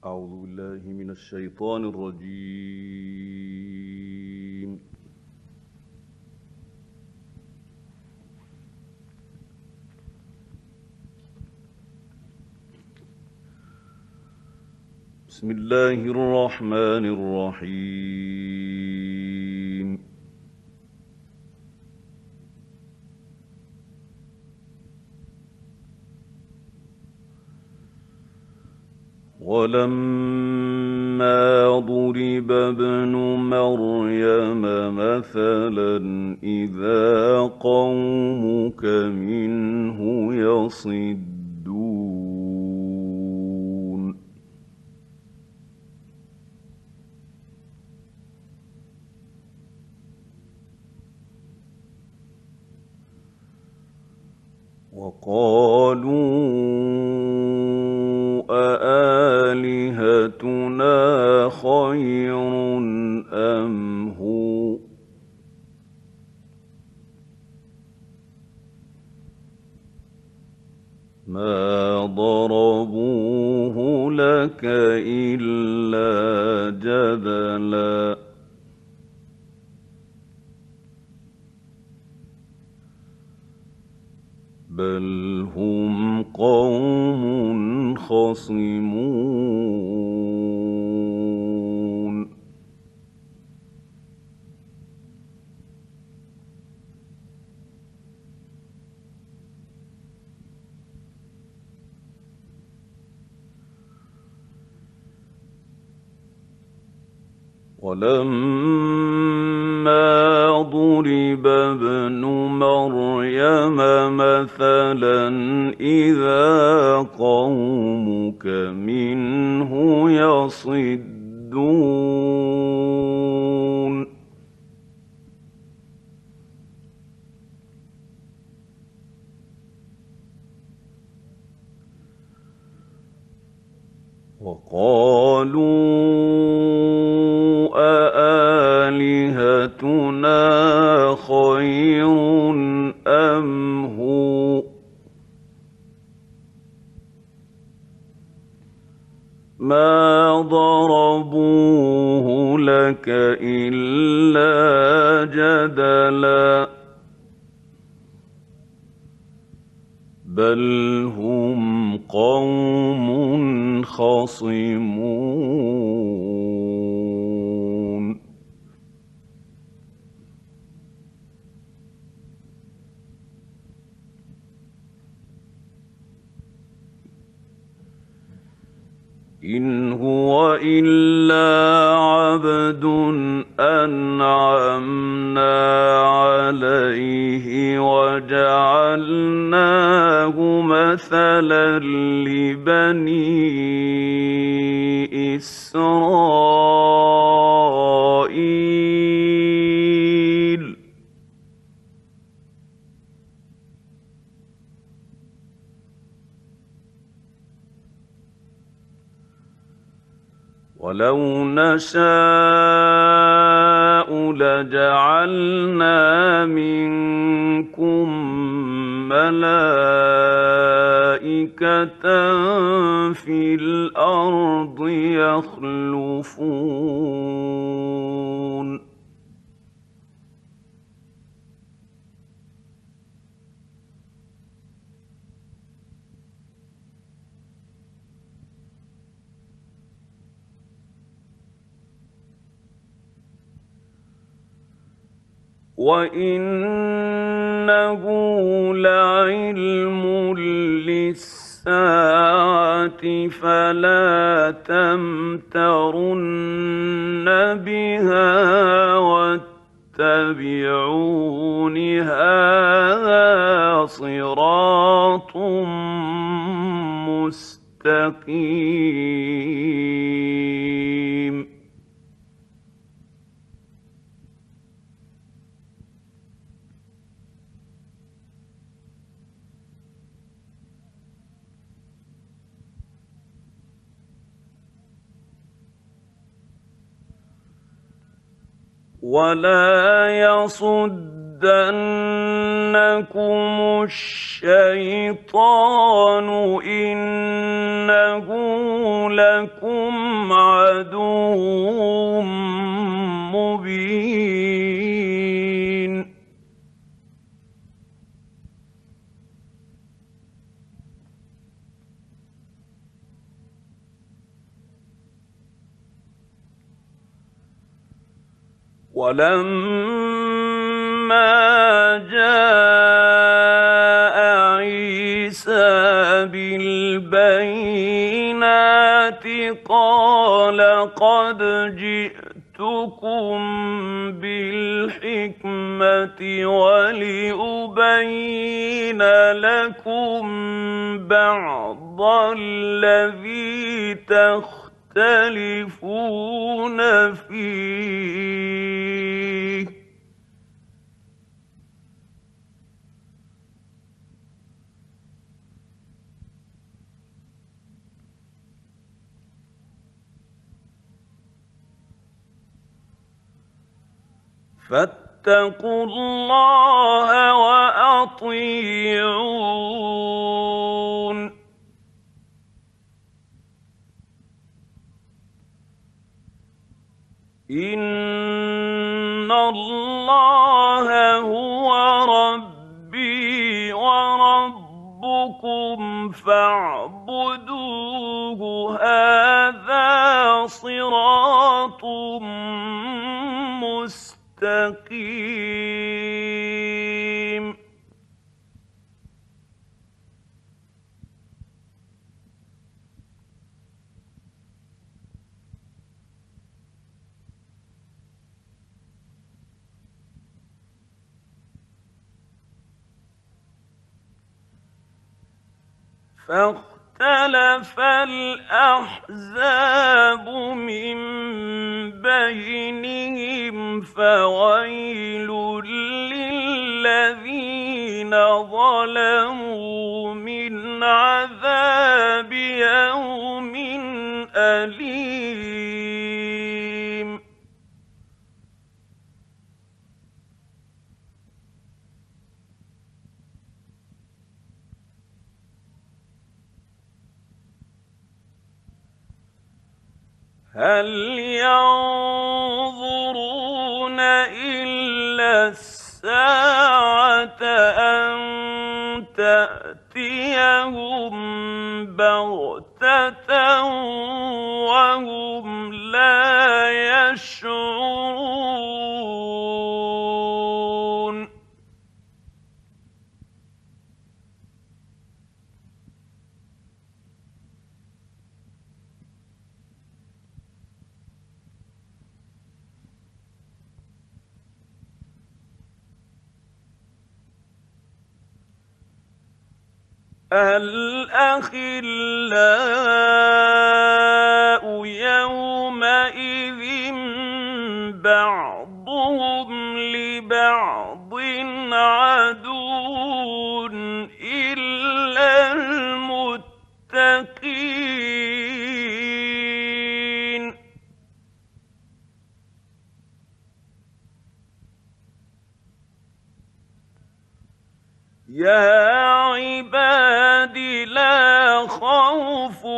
أعوذ بالله من الشيطان الرجيم. بسم الله الرحمن الرحيم. ولما ضرب ابن مريم مثلا إذا قومك منه يصدون. وقالوا أآلهتنا خير أم هو ما ضربوه لك إلا جدلا بل هم قوم خصمون. ولما ضرب ابن مريم مثلا إذا قومك منه يصدون. وقالوا أآلهتنا خير أم هو ما ضربوه لك إلا جدلا بل هم قوم خصمون. إن هو إلا عبد أنعمنا عليه وجعلناه مثلا لبني إسرائيل. ولو نشاء لجعلنا منكم ملائكة في الأرض يخلفون. وَإِنَّهُ لَعِلْمٌ لِّلسَّاعَةِ فَلَا تَمْتَرُنَّ بِهَا وَاتَّبِعُونِ هَٰذَا صِرَاطٌ مُّسْتَقِيمٌ. ولا يصدنك الشيطان إنه لكم عدو مبين ولما جاء عيسى بالبينات قال قد جئتكم بالحكمة ولأبين لكم بعض الذي تختلفون فيه فاتقوا الله وأطيعون إن الله هو ربي وربكم فاعبدوه هذا صراط مستقيم فاختلف الأحزاب من بينهم فويل للذين ظلموا من عذاب يوم أليم هل ينظرون إلا الساعة أن تأتيهم بغتة وهم لا يشعرون الأخلاء يومئذ بعضهم لبعض عدو إلا المتقين يا عباد لا خوف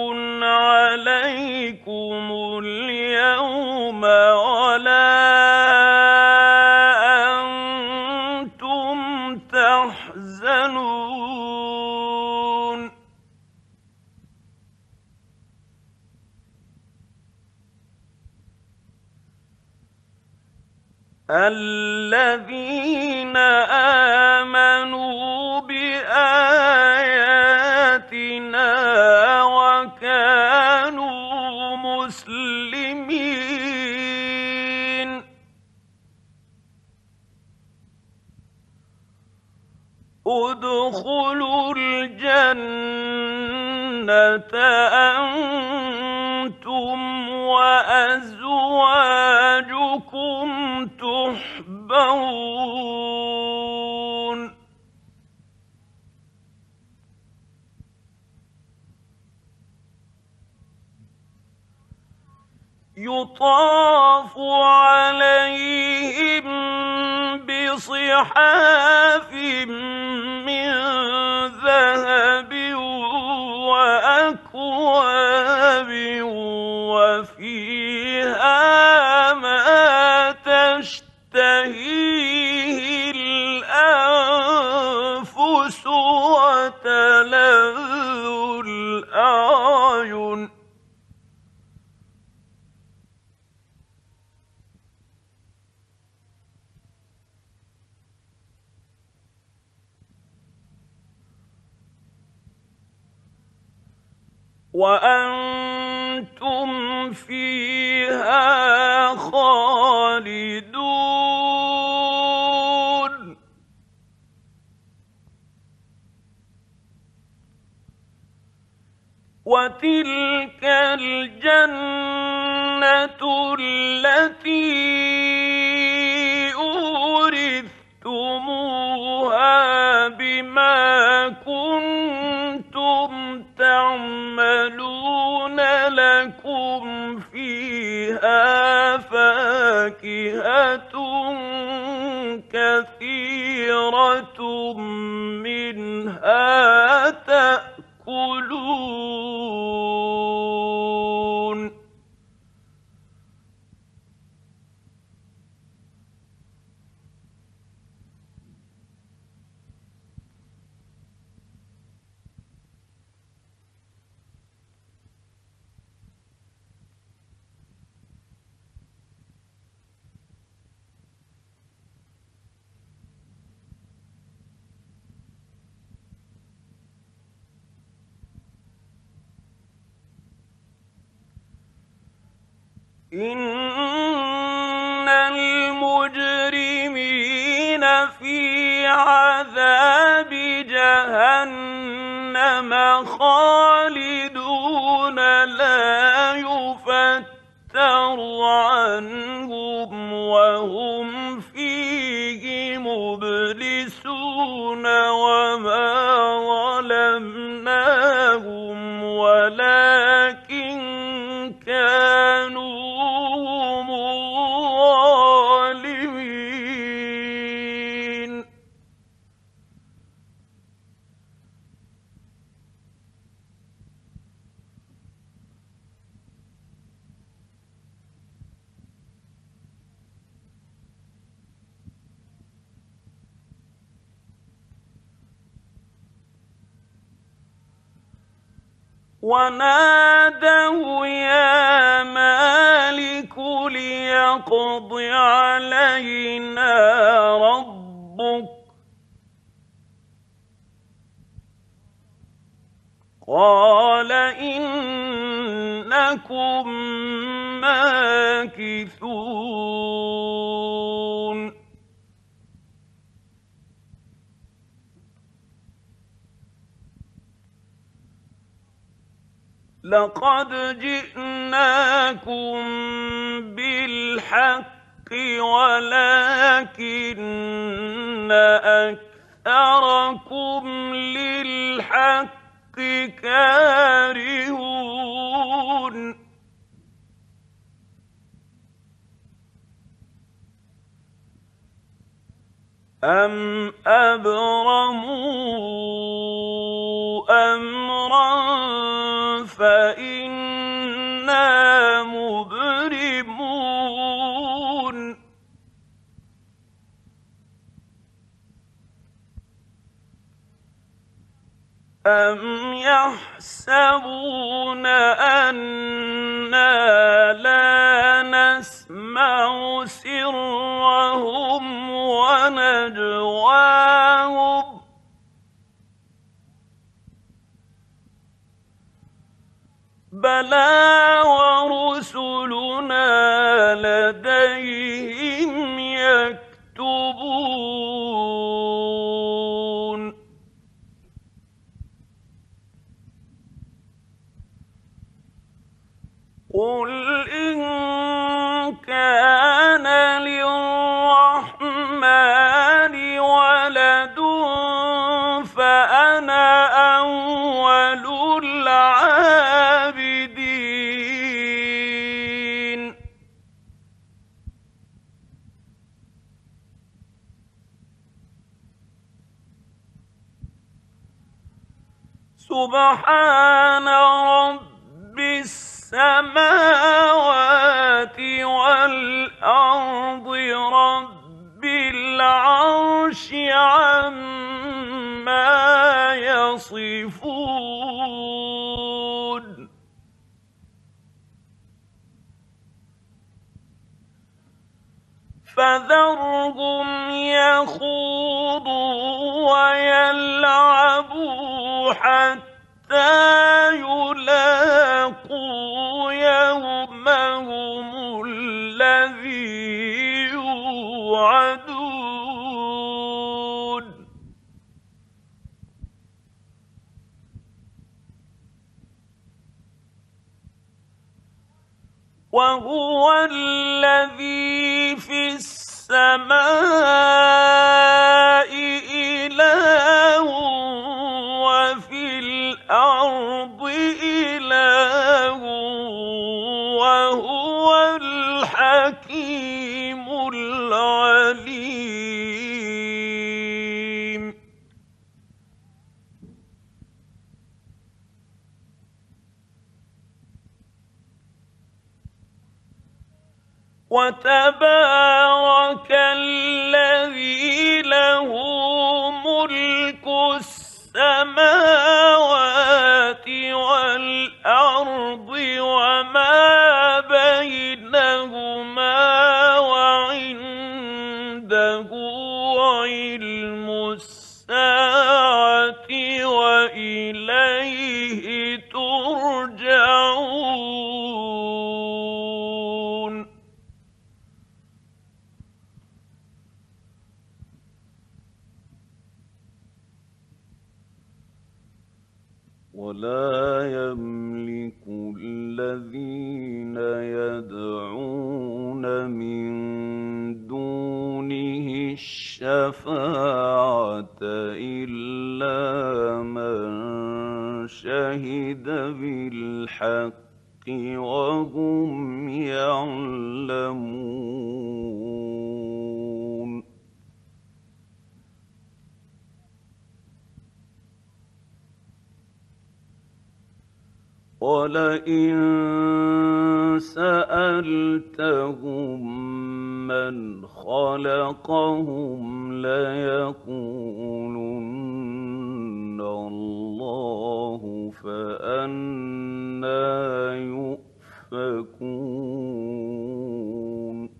عليكم اليوم ولا أنتم تحزنون الذين آمنوا بآياتنا وكانوا مسلمين ادخلوا الجنة أنتم وأزواجكم تحبرون يطاف عليهم بصحاف من ذهب وأكواب وفيها ما تشتهيه الأنفس وتلذ الأعين وأنتم فيها خالدون وتلك الجنة التي أورثتموها بما كنتم تعملون لكم فيها فاكهة كثيرة منها تأكلون إن المجرمين في عذاب جهنم خالدون لا يفتر عنهم وهم فيه مبلسون وما ظلمناهم ولكن كانوا هم الظالمين ونادوا يا مالك ليقض علينا ربك قال إنكم ماكثون لقد جئناكم بالحق ولكن أكثركم للحق كارهون أم أبرموا أمرا فإنا مبرمون أم يحسبون أنا لا نسمع سرهم ونجواهم بلى ورسلنا لديهم يكتبون قل إن كان للرحمن ولد فأنا أول العابدين سبحان رب السماوات والأرض رب العرش عما يصفون فذرهم يخوضوا ويلعبوا حتى يلاقوا يومهم الذي يوعدون وهو الذي في السماء إله وفي الأرض إله وهو الحكيم العليم وتبارك الذي له ملك السماوات والأرض وما بينهما وعنده علم الساعة وإليه ترجعون ولا يملك الذين يدعون من دونه الشفاعة إلا من شهد بالحق وهم يعلمون ولئن سألتهم من خلقهم ليقولن الله فأنى يؤفكون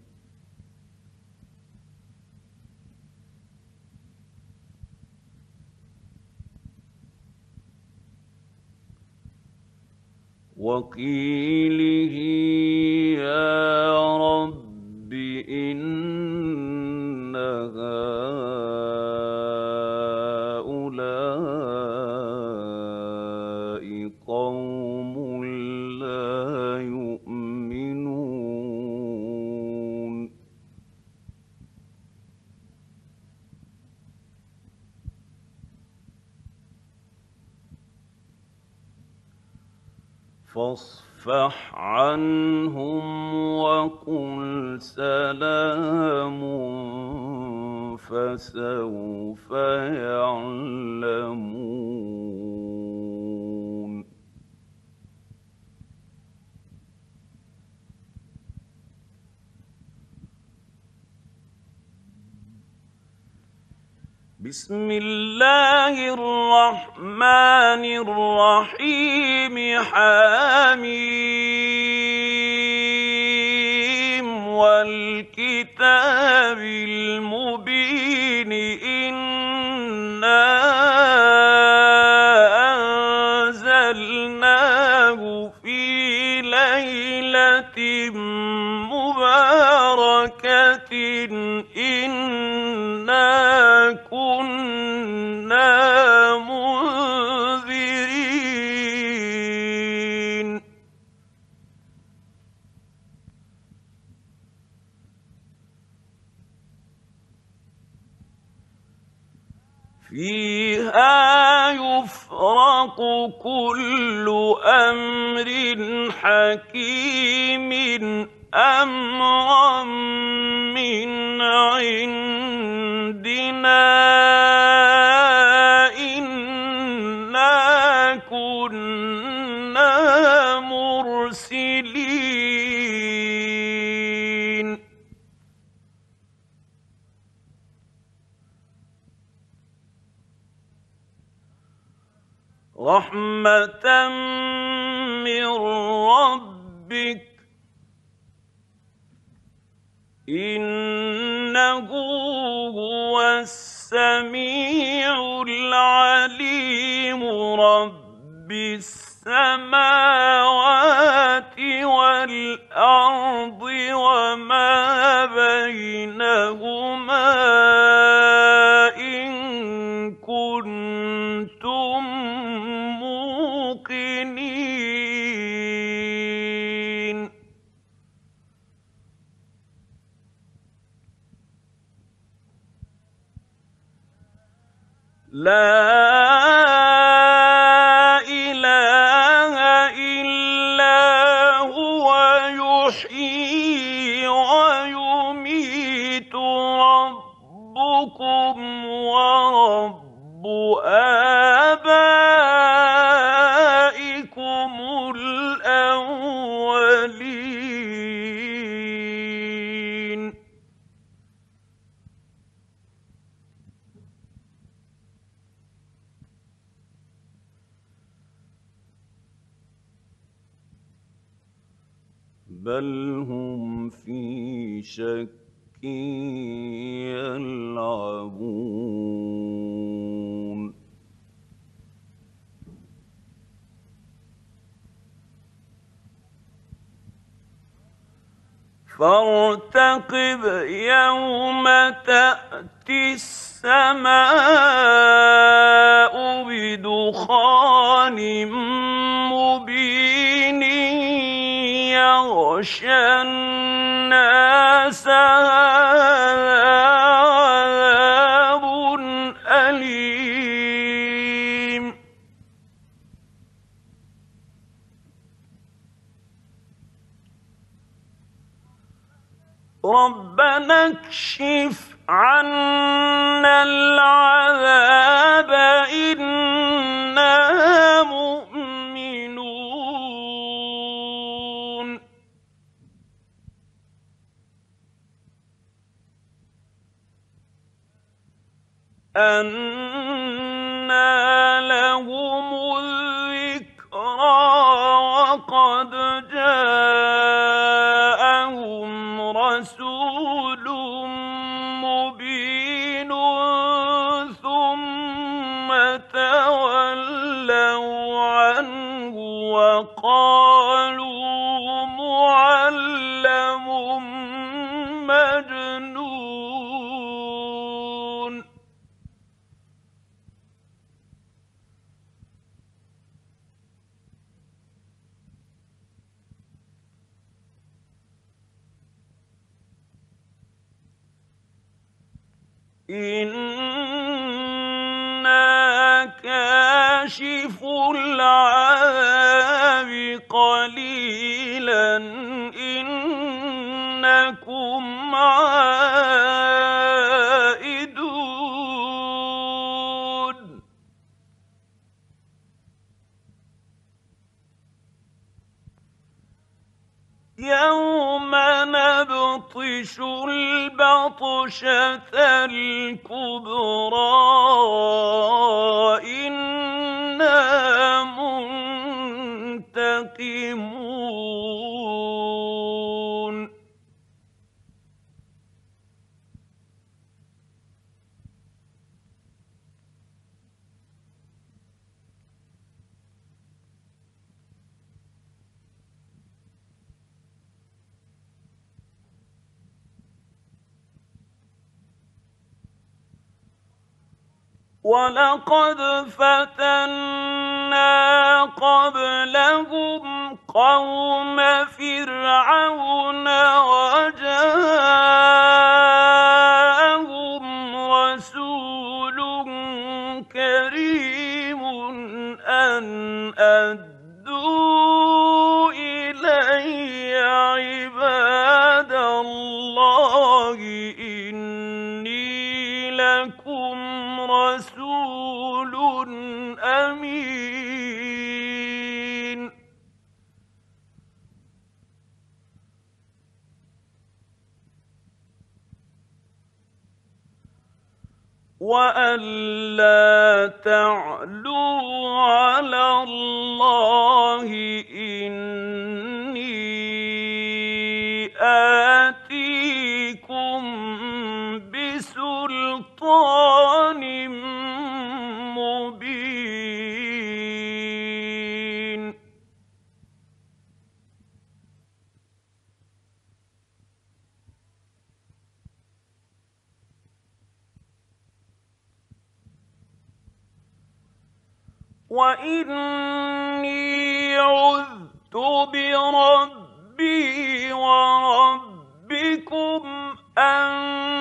وقيله يا رب إن هؤلاء قوم لا يؤمنون فاصفح عنهم وقل سلام فسوف يعلمون بسم الله الرحمن الرحيم حميم والكتاب المبين إنا أنزلناه في ليلة مباركة إنا كنا منذرين فيها يفرق كل أمر حكيم أمرا من عندنا إنا رَحْمَةً مِّن رَّبِّكَ ۚ إِنَّهُ هُوَ السَّمِيعُ الْعَلِيمُ رَبِّ السَّمَاوَاتِ وَالْأَرْضِ وَمَا بَيْنَهُمَا إِن كُنتُم مُّوقِنِينَ لَا إِلَٰهَ إِلَّا هُوَ يُحْيِي وَيُمِيتُ رَبُّكُمْ وَرَبُّ آبَائِكُمُ الْأَوَّلِينَ بَلْ هُمْ فِي شَكٍّ يَلْعَبُونَ فَارْتَقِبْ يَوْمَ تَأْتِي السَّمَاءُ بِدُخَانٍ مُّبِينٍ يَغْشَى النَّاسَ هَٰذَا عَذَابٌ أَلِيمٌ رَبَّنَا اكْشِفْ عَنَّا الْعَذَابَ إِنَّا مُؤْمِنُونَ أَنَّىٰ لَهُمُ الذِّكْرَىٰ وَقَدْ جَاءَهُمْ رَسُولٌ مُّبِينٌ ثُمَّ تَوَلَّوْا عَنْهُ وَقَالُوا مُعَلَّمٌ مَّجْنُونٌ إِنَّا كَاشِفُو الْعَذَابِ قَلِيلًا إِنَّكُمْ عَائِدُونَ يَوْمَ نَبْطِشُ الْبَطْشَةَ الْكُبْرَىٰ إِنَّا مُنتَقِمُونَ وَلَقَدْ فَتَنَّا قَبْلَهُمْ قَوْمَ فِرْعَوْنَ وَجَاءَهُمْ رَسُولٌ كَرِيمٌ أَنْ أَدُّوا إِلَيَّ عِبَادَ اللَّهِ إِنِّي لَكُمْ رَسُولٌ أَمِينٌ وَأَن لَّا تَعْلُوا عَلَى آتيكم بسلطان مبين وإني عذت بربي وربكم أن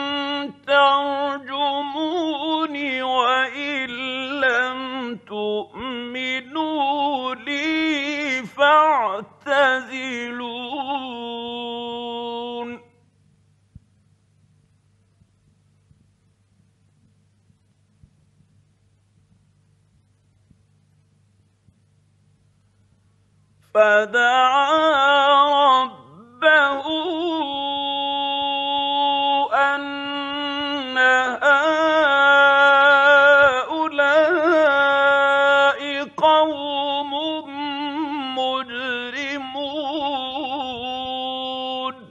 ترجمون وإن لم تؤمنوا لي فاعتزلون فدعا ربه أن هؤلاء قوم مجرمون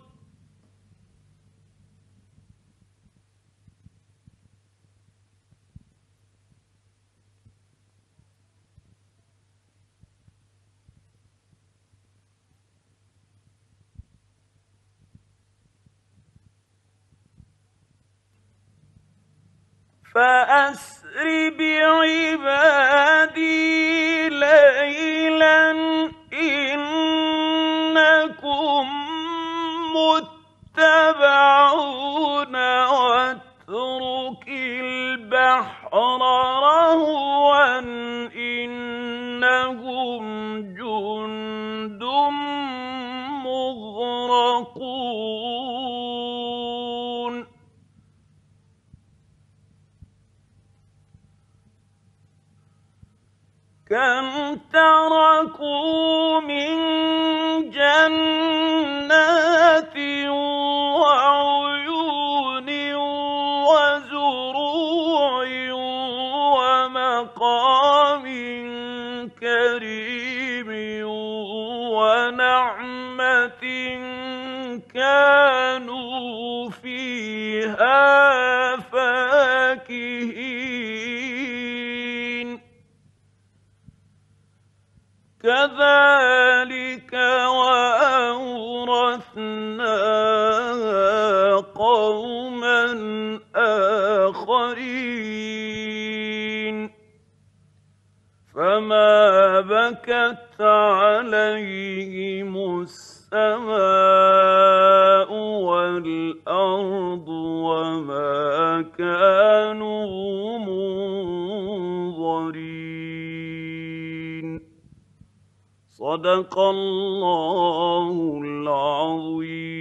فأسر بعبادي ليلا إنكم متبعون واترك البحر رهوا إنهم جند مغرقون كم تركوا من جنات وعيون وزروع ومقام كريم ونعمة كانوا فيها فاكهين كذلك وأورثناها قوما آخرين فما بكت عليهم السماء والأرض وما كانوا منظرين صدق الله العظيم